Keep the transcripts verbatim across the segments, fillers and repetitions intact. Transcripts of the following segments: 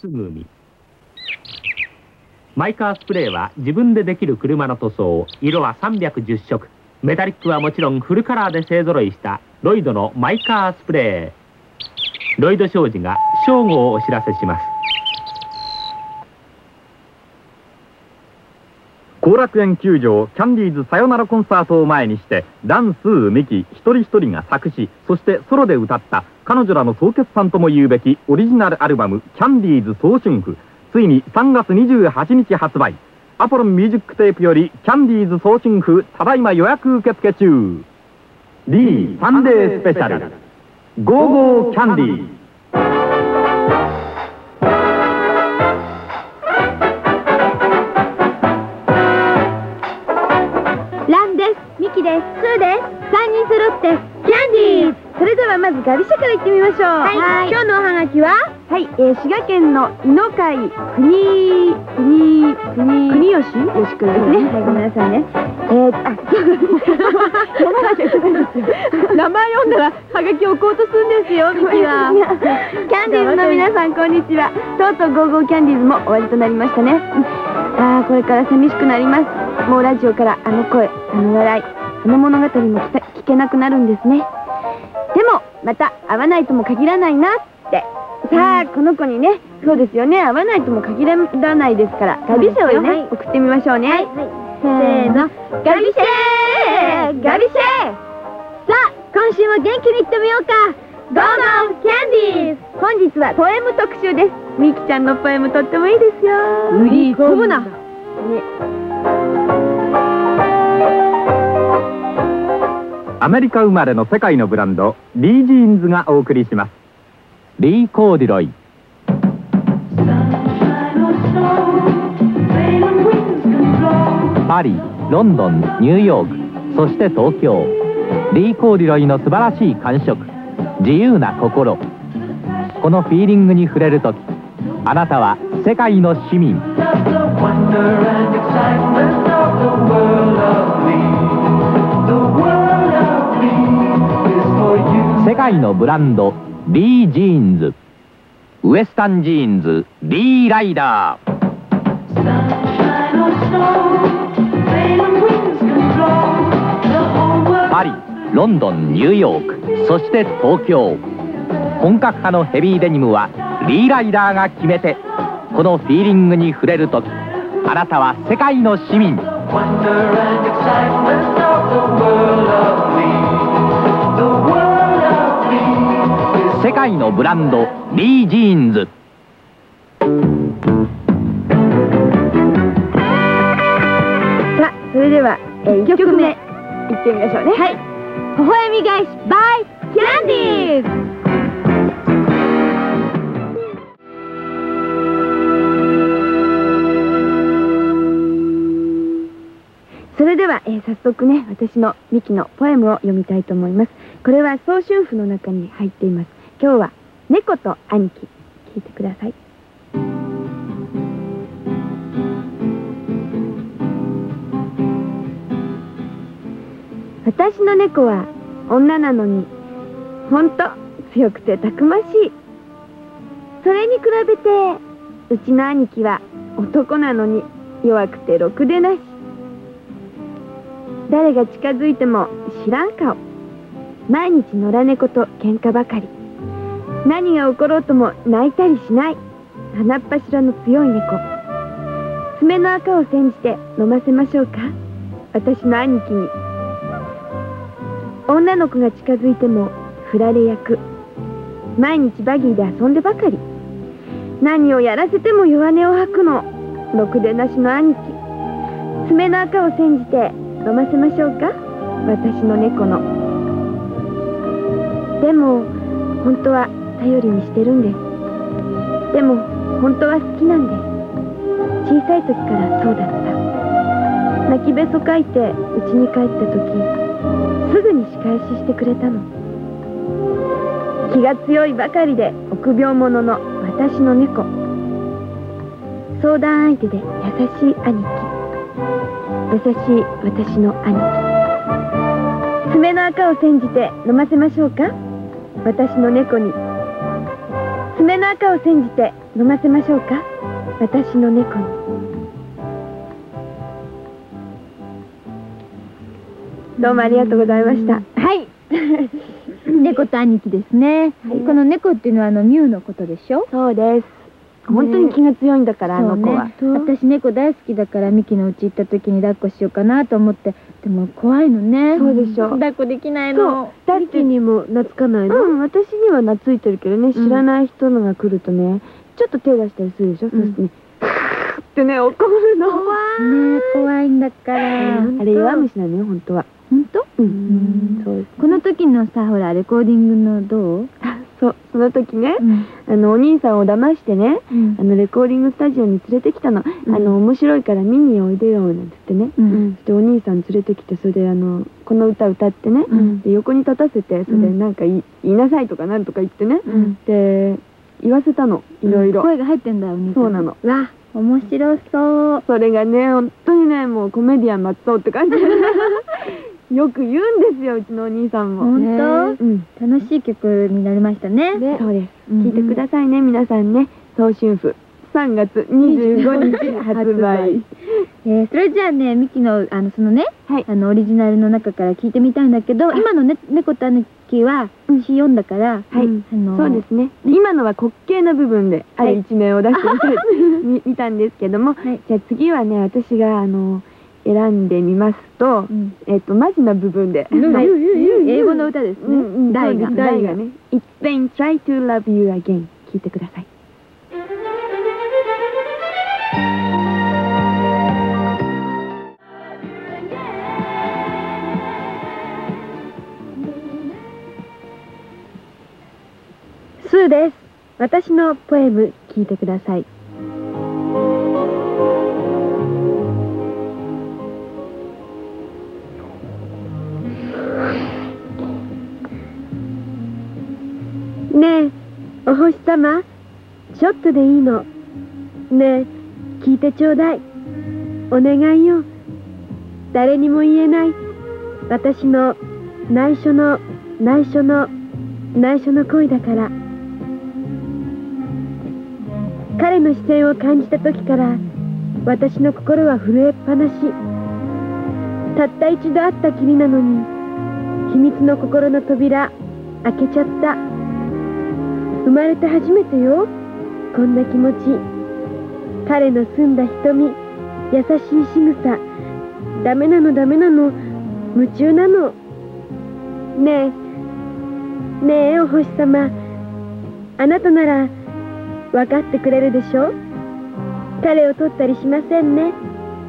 すぐ海。マイカースプレーは自分でできる車の塗装。色はさんびゃくじゅっしょく。メタリックはもちろんフルカラーで勢ぞろいしたロイドのマイカースプレー。ロイド商事が正午をお知らせします。 後楽園球場キャンディーズさよならコンサートを前にして、ダンスミキ一人一人が作詞、そしてソロで歌った彼女らの総決算とも言うべきオリジナルアルバムキャンディーズ早春譜、ついにさんがつにじゅうはちにち発売。アポロンミュージックテープよりキャンディーズ早春譜、ただいま予約受付中。 D サンデースペシャルゴーゴーキャンディー。 ランです。ミキです。スーです。さんにん揃ってキャンディーズ。それではまずガビ社から行ってみましょう。はい、今日のおはがきははい、えー、滋賀県の井の会国国国国吉よしくんですね。はい、ごめんなさいね。えー、あ、読まなきゃいけないんですよ。名前読んだらはがきを置こうとするんですよ、ミキは。キャンディーズの皆さん、こんにちは。とうとうゴーゴーキャンディーズも終わりとなりましたね。ああ、これから寂しくなります。もうラジオからあの声、あの笑い、あの物語も聞けなくなるんですね。でもまた会わないとも限らないなって。さあ、この子にね、そうですよね、会わないとも限らないですから、ガビシェをね、送ってみましょうね。はい、せーの、ガビシェーガビシェー。さあ、今週も元気にいってみようか。ゴーゴーキャンディーズ。本日はポエム特集です。ミキちゃんのポエムとってもいいですよ。 売り込むなね。 アメリカ生まれの世界のブランドリー・ジーンズがお送りします。リー・コーディロイ。パリ、ロンドン、ニューヨーク、そして東京。リー・コーディロイの素晴らしい感触、自由な心。このフィーリングに触れるとき、あなたは世界の市民。世界のブランドリー・ジーンズ。ウエスタンジーンズリー・ライダー。パリ、ロンドン、ニューヨーク、そして東京。本格派のヘビーデニムはリー・ライダーが決めて。このフィーリングに触れるとき、あなたは世界の市民。世界のブランドリー・ジーンズ。 さあ、それでは、えー、いっきょくめいってみましょうね。はい、微笑み返し by キャンディーズ。それでは、えー、早速ね、私のミキのポエムを読みたいと思います。これは早春譜の中に入っています。今日は猫と兄貴、聞いてください。私の猫は女なのにほんと強くてたくましい。それに比べてうちの兄貴は男なのに弱くてろくでなし。誰が近づいても知らん顔。毎日野良猫と喧嘩ばかり。何が起ころうとも泣いたりしない。鼻っ柱の強い猫。爪の赤を煎じて飲ませましょうか、私の兄貴に。女の子が近づいても振られ役。毎日バギーで遊んでばかり。何をやらせても弱音を吐くの。ろくでなしの兄貴。爪の赤を煎じて飲ませましょうか、私の猫の。でも本当は頼りにしてるんです。でも本当は好きなんです。小さい時からそうだった。泣きべそかいて家に帰った時、すぐに仕返ししてくれたの。気が強いばかりで臆病者の私の猫。相談相手で優しい兄貴。優しい私の兄貴。爪の赤を煎じて飲ませましょうか、私の猫に。 爪の赤を煎じて飲ませましょうか、私の猫に。どうもありがとうございました。 はい。猫と兄貴ですね。この猫っていうのはあのミュウのことでしょ。 そうです。本当に気が強いんだから、あの子は。 私猫大好きだからミキの家行った時に抱っこしようかなと思って、でも怖いのね。 そうでしょ。 抱っこできないの。 ミキにも懐かないの？うん、私には懐いてるけどね、知らない人のが来るとね、ちょっと手出したりするでしょ。そしてね、ってね、怒るの。 怖い。ね、怖いんだから。 あれ弱虫なのよ、本当は。 本当？ うん。そうです。 この時のさ、ほらレコーディングのどう？ そう、その時ね、あのお兄さんを騙してね、あのレコーディングスタジオに連れてきたの。あの面白いから見においでよなんて言ってね。そしてお兄さん連れてきて、それであのこの歌歌ってね、で横に立たせて、それでなんか言いなさいとかなんとか言ってね、で言わせたの、いろいろ。 声が入ってんだよ、お兄さん。 そうなの。 わ、面白そう。 それがね、本当にね、もうコメディアン松尾って感じでよく言うんですよ、うちのお兄さんも。 本当？楽しい曲になりましたね。 そうです。聞いてくださいね、皆さんね。早春譜さんがつにじゅうごにち発売。 えそれじゃあね、ミキのあのそのね、あのオリジナルの中から聞いてみたいんだけど、今のね猫と兄貴は詩よんだから、 はい、そうですね。今のは滑稽な部分である一面を出してみた見たんですけども、じゃあ次はね、私があの選んでみますと、えっとマジな部分で、 英語の歌ですね。 題が題がね、It's been try to love you again、聞いてください。スーです。私のポエム聞いてください。ねえ、お星様、ちょっとでいいの。ねえ、聞いてちょうだい。お願いよ。誰にも言えない私の内緒の内緒の内緒の恋だから。彼の視線を感じた時から私の心は震えっぱなし。たった一度会ったきりなのに秘密の心の扉開けちゃった。生まれて初めてよ、こんな気持ち。彼の澄んだ瞳、優しい仕草。ダメなのダメなの、夢中なの。ねえねえ、お星様、あなたなら分かってくれるでしょ。彼を取ったりしませんね。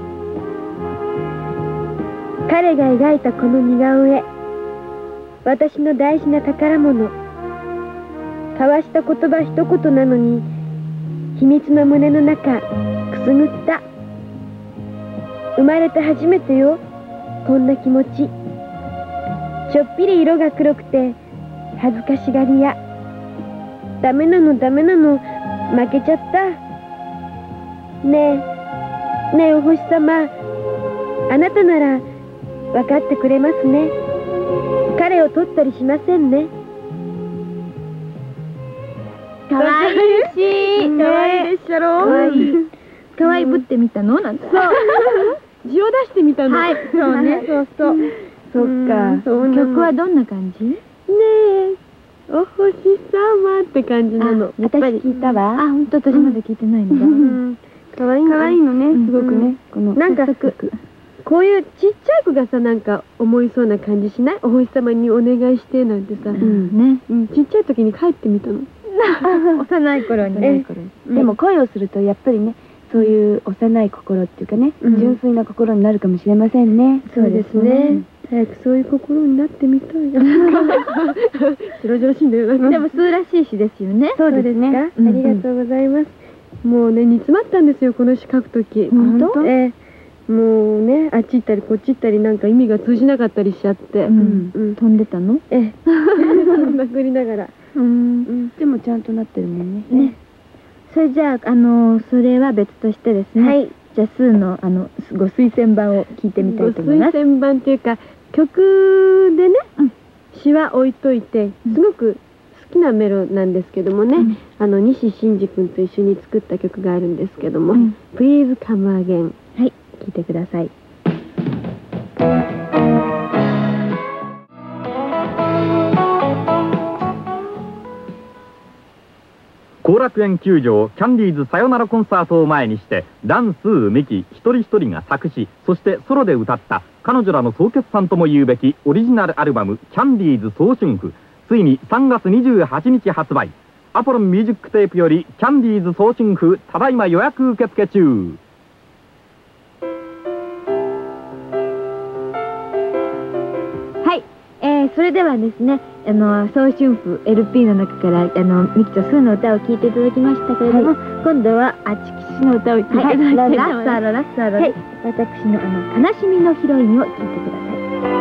彼が描いたこの似顔絵、私の大事な宝物。交わした言葉一言なのに秘密の胸の中くすぐった。生まれて初めてよ、こんな気持ち。ちょっぴり色が黒くて恥ずかしがり屋。ダメなのダメなの、負けちゃった。ねえねえ、お星様、あなたなら分かってくれますね。彼を取ったりしませんね。 かわいいし、 かわいいでしょ。かわいい。 かわいぶってみたのなんて。 そう。字を出してみたの。 はい、そうね。そうそう。 そっか。 曲はどんな感じ？ ねえ、お星様って感じなの。私聞いたわ。 あ、本当、私まだ聞いてないんだ。 かわいい。かわいいのね、すごくね。このなんかこういうちっちゃい子がさ、なんか思いそうな感じしない？お星様にお願いしてなんてさ。ね。ちっちゃい時に帰ってみたの。 幼い頃に。 でも恋をするとやっぱりね、そういう幼い心っていうかね、純粋な心になるかもしれませんね。そうですね。早くそういう心になってみたい。白々しいんだよな。 でもそうらしい詩ですよね。 そうですね。ありがとうございます。もうね、煮詰まったんですよ、この詩書くとき。本当？ええ、もうね、あっち行ったりこっち行ったり、なんか意味が通じなかったりしちゃって。 飛んでたの？ ええ。殴りながら。うん。でもちゃんとなってるもんね。ね。 それじゃあ、あのそれは別としてですね。はい。じゃあスーのあのご推薦版を聞いてみたいと思います。 ご推薦版っていうか曲でね、詩は置いといて、すごく好きなメロなんですけどもね、 うん、 あの西真二君と一緒に作った曲があるんですけども、うん、Please Come Again、はい、聴いてください。 後楽園球場キャンディーズさよならコンサートを前にして、ダンスーミキ一人一人が作詞、そしてソロで歌った彼女らの総決算とも言うべきオリジナルアルバムキャンディーズ早春譜、ついにさんがつにじゅうはちにち発売。アポロンミュージックテープよりキャンディーズ早春譜、ただいま予約受付中。 はい、えー、それではですね、あの早春譜 エルピー の中からあのミキとスーの歌を聴いていただきましたけれども、はい、今度はあちきしの歌を聴いていただきたいと思います。ラッサーロラッサーロ、はい、私のあの悲しみのヒロインを聴いてください。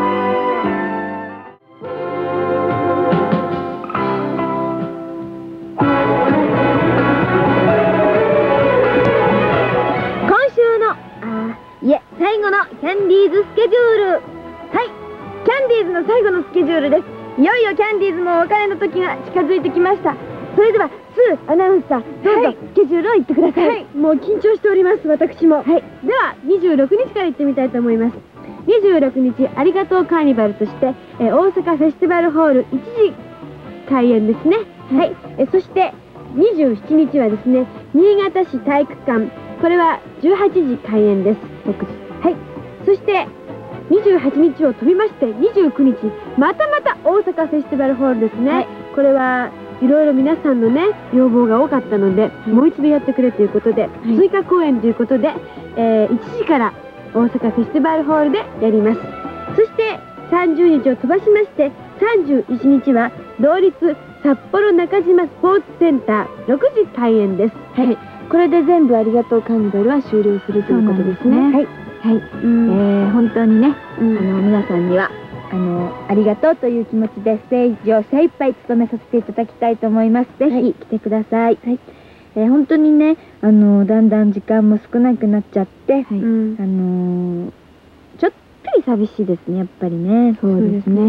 今週のあいえ最後のキャンディーズスケジュール、はい、キャンディーズの最後のスケジュールです。いよいよキャンディーズもお別れの時が近づいてきました。それではスーアナウンサー、どうぞ、はい、スケジュールを言ってください。はい、 もう緊張しております、私も。はい、ではにじゅうろくにちから行ってみたいと思います。にじゅうろくにちありがとうカーニバルとして、えー、大阪フェスティバルホールいちじ開演ですね。はい、えー、そしてにじゅうしちにちはですね、新潟市体育館、これはじゅうはちじ開演です。ろくじ。はい、そしてにじゅうはちにちを飛びましてにじゅうくにち、またまた大阪フェスティバルホールですね。はい、これはいろいろ皆さんのね要望が多かったので、はい、もう一度やってくれということで、はい、追加公演ということで、えー、いちじから大阪フェスティバルホールでやります。そしてさんじゅうにちを飛ばしましてさんじゅういちにちは同率札幌中島スポーツセンターろくじ開演です。はい、これで全部ありがとうカーニバルは終了するということですね。はい、はい、 えー、本当にね、うん、あの皆さんにはあのありがとうという気持ちでステージを精一杯務めさせていただきたいと思います。ぜひ来てください。はい、えー、本当にね、あのだんだん時間も少なくなっちゃって、はい、あのー、ちょっぴり寂しいですね、やっぱりね。 そうですね。うん、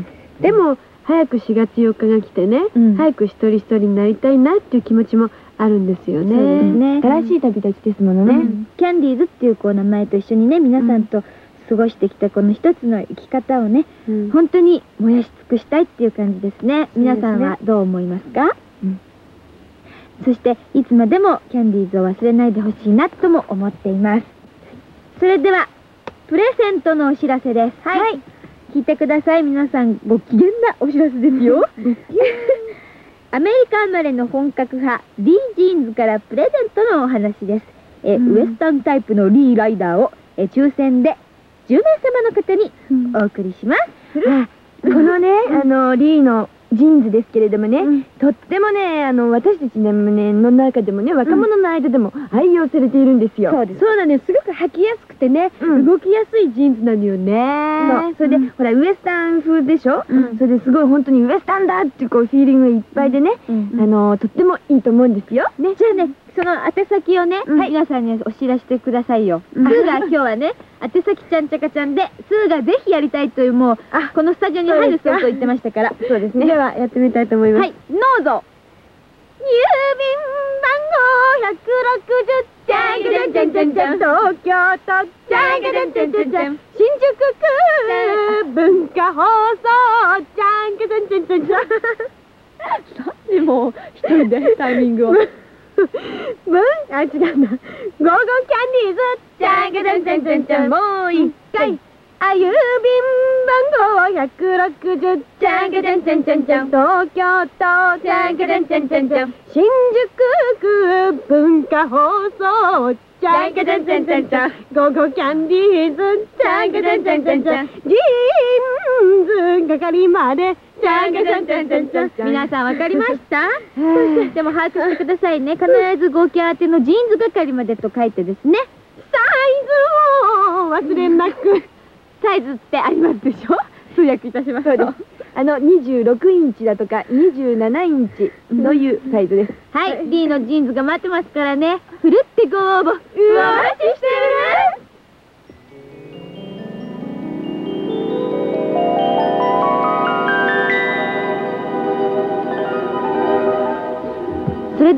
でも早くしがつよっかが来てね、うん、早く一人一人になりたいなっていう気持ちもあるんですよね。そうですね。新しい旅立ちですものね。うん、 キャンディーズっていうこう名前と一緒にね、皆さんと過ごしてきたこの一つの生き方をね、うん、本当に燃やし尽くしたいっていう感じですね。皆さんはどう思いますか？うん、そしていつまでもキャンディーズを忘れないでほしいなとも思っています。それではプレゼントのお知らせです。はい、はい、聞いてください。皆さんご機嫌なお知らせですよ。アメリカ生まれの本格派リー・ジーンズからプレゼントのお話です。え、うん、ウエスタンタイプのリーライダーをえ抽選でじゅうめいさまの方にお送りします。うん、 このね、あのリーのジーンズですけれどもね、うん、とってもね、あの私たちの中でもね、若者の間でも愛用されているんですよ。そうです。そうなんです。すごく履きやすくてね、うん、動きやすいジーンズなのよね。そう。それで、うん、ほらウエスタン風でしょ。うん、それですごい本当にウエスタンだっていうこうフィーリングがいっぱいでね、うん、あのとってもいいと思うんですよ。 ね、じゃあね、その宛先をね、うん、皆さんにお知らせしてくださいよ。スーが今日はね、宛先ちゃんちゃかちゃんで、スーがぜひやりたいという、もうこのスタジオに入るそうと言ってましたから。 そうですね。ではやってみたいと思います。 はい、どうぞ。郵便番号ひゃくろくじゅうじゃんじゃんじゃんじゃんじゃん、東京都じゃんじゃんじゃんじゃんじゃん、新宿区文化放送じゃんじゃんじゃんじゃんじゃん。なんでもう一人でタイミングを。文あ、違うんだ。ゴーゴーキャンディーズじゃんじゃんじゃんじゃんじゃん、もう一回。あ、郵便番号ひゃくろくじゅうじゃんじゃんじゃんじゃんじゃん、東京都じゃんじゃんじゃんじゃんじゃん、新宿区文化放送じゃんじゃんじゃんじゃんじゃん、ゴーゴーキャンディーズじゃんじゃんじゃんじゃんじゃん、ジーンズ係までじゃんじゃんじゃんじゃんじゃん。皆さんわかりました？でも把握してくださいね。必ずゴーキャー宛てのジーンズ係までと書いてですね。サイズを忘れなく。サイズってありますでしょ？通訳いたしますと。 あのにじゅうろくインチだとかにじゅうななインチというサイズです。 はい、リーのジーンズが待ってますからね。ふるってご応募。うわ、お待ちしてるね。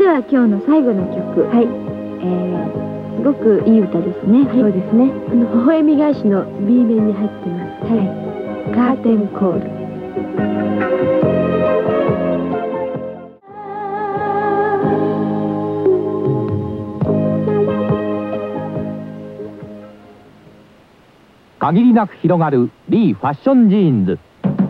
では今日の最後の曲、はい、えー、すごくいい歌ですね。そうですね。あの微笑み返しの B 面に入ってます。はい、カーテンコール。 限りなく広がるリーファッションジーンズ。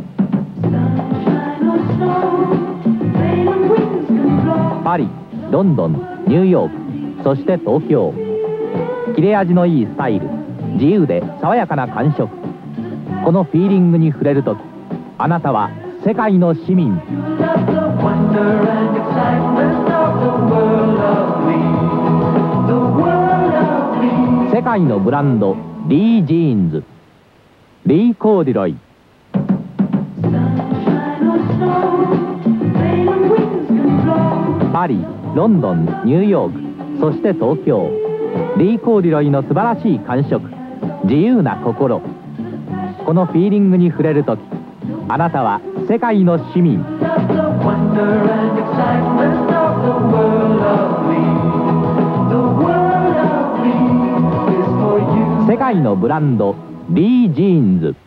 パリ、ロンドン、ニューヨーク、そして東京。切れ味のいいスタイル、自由で爽やかな感触。このフィーリングに触れるとき、あなたは世界の市民。世界のブランド、リージーンズ。リー・コーデュロイ。パリ、ロンドン、ニューヨーク、そして東京。リー・コーデュロイの素晴らしい感触、自由な心。このフィーリングに触れるとき、あなたは世界の市民。世界のブランド、リー・ジーンズ。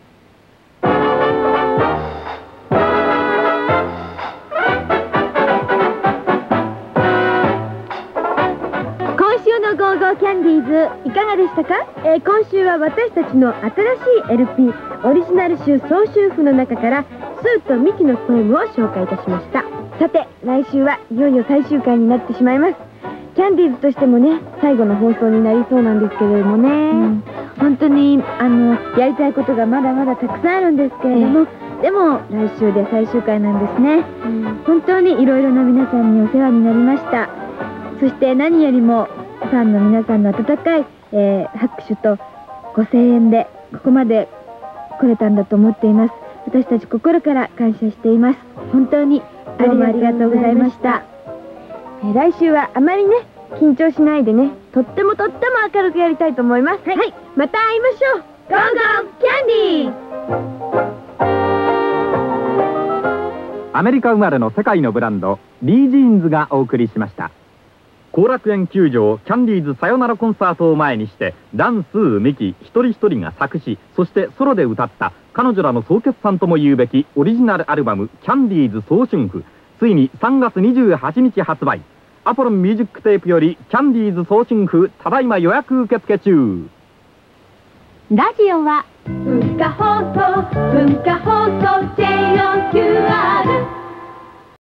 ゴーゴーキャンディーズいかがでしたか？えー、今週は私たちの新しい エルピー オリジナル集総集譜の中からスーとミキのポエムを紹介いたしました。さて来週はいよいよ最終回になってしまいます。キャンディーズとしてもね最後の放送になりそうなんですけれどもね、うん、本当にあのやりたいことがまだまだたくさんあるんですけれども、えー、でも来週で最終回なんですね、うん、本当にいろいろな皆さんにお世話になりました。そして何よりもファンの皆さんの温かい、えー、拍手とご声援でここまで来れたんだと思っています。私たち心から感謝しています。本当にどうもありがとうございました。えー、来週はあまりね緊張しないでねとってもとっても明るくやりたいと思います。はい、はい、また会いましょう。ゴーゴーキャンディー。 アメリカ生まれの世界のブランドリー・ジーンズがお送りしました。後楽園球場キャンディーズさよならコンサートを前にしてダンスーミキ一人一人が作詞そしてソロで歌った彼女らの総決算とも言うべきオリジナルアルバムキャンディーズ総春譜、ついにさんがつにじゅうはちにち発売。アポロンミュージックテープよりキャンディーズ総春譜ただいま予約受付中。 ラジオは文化放送文化放送 ジェイオーキューアール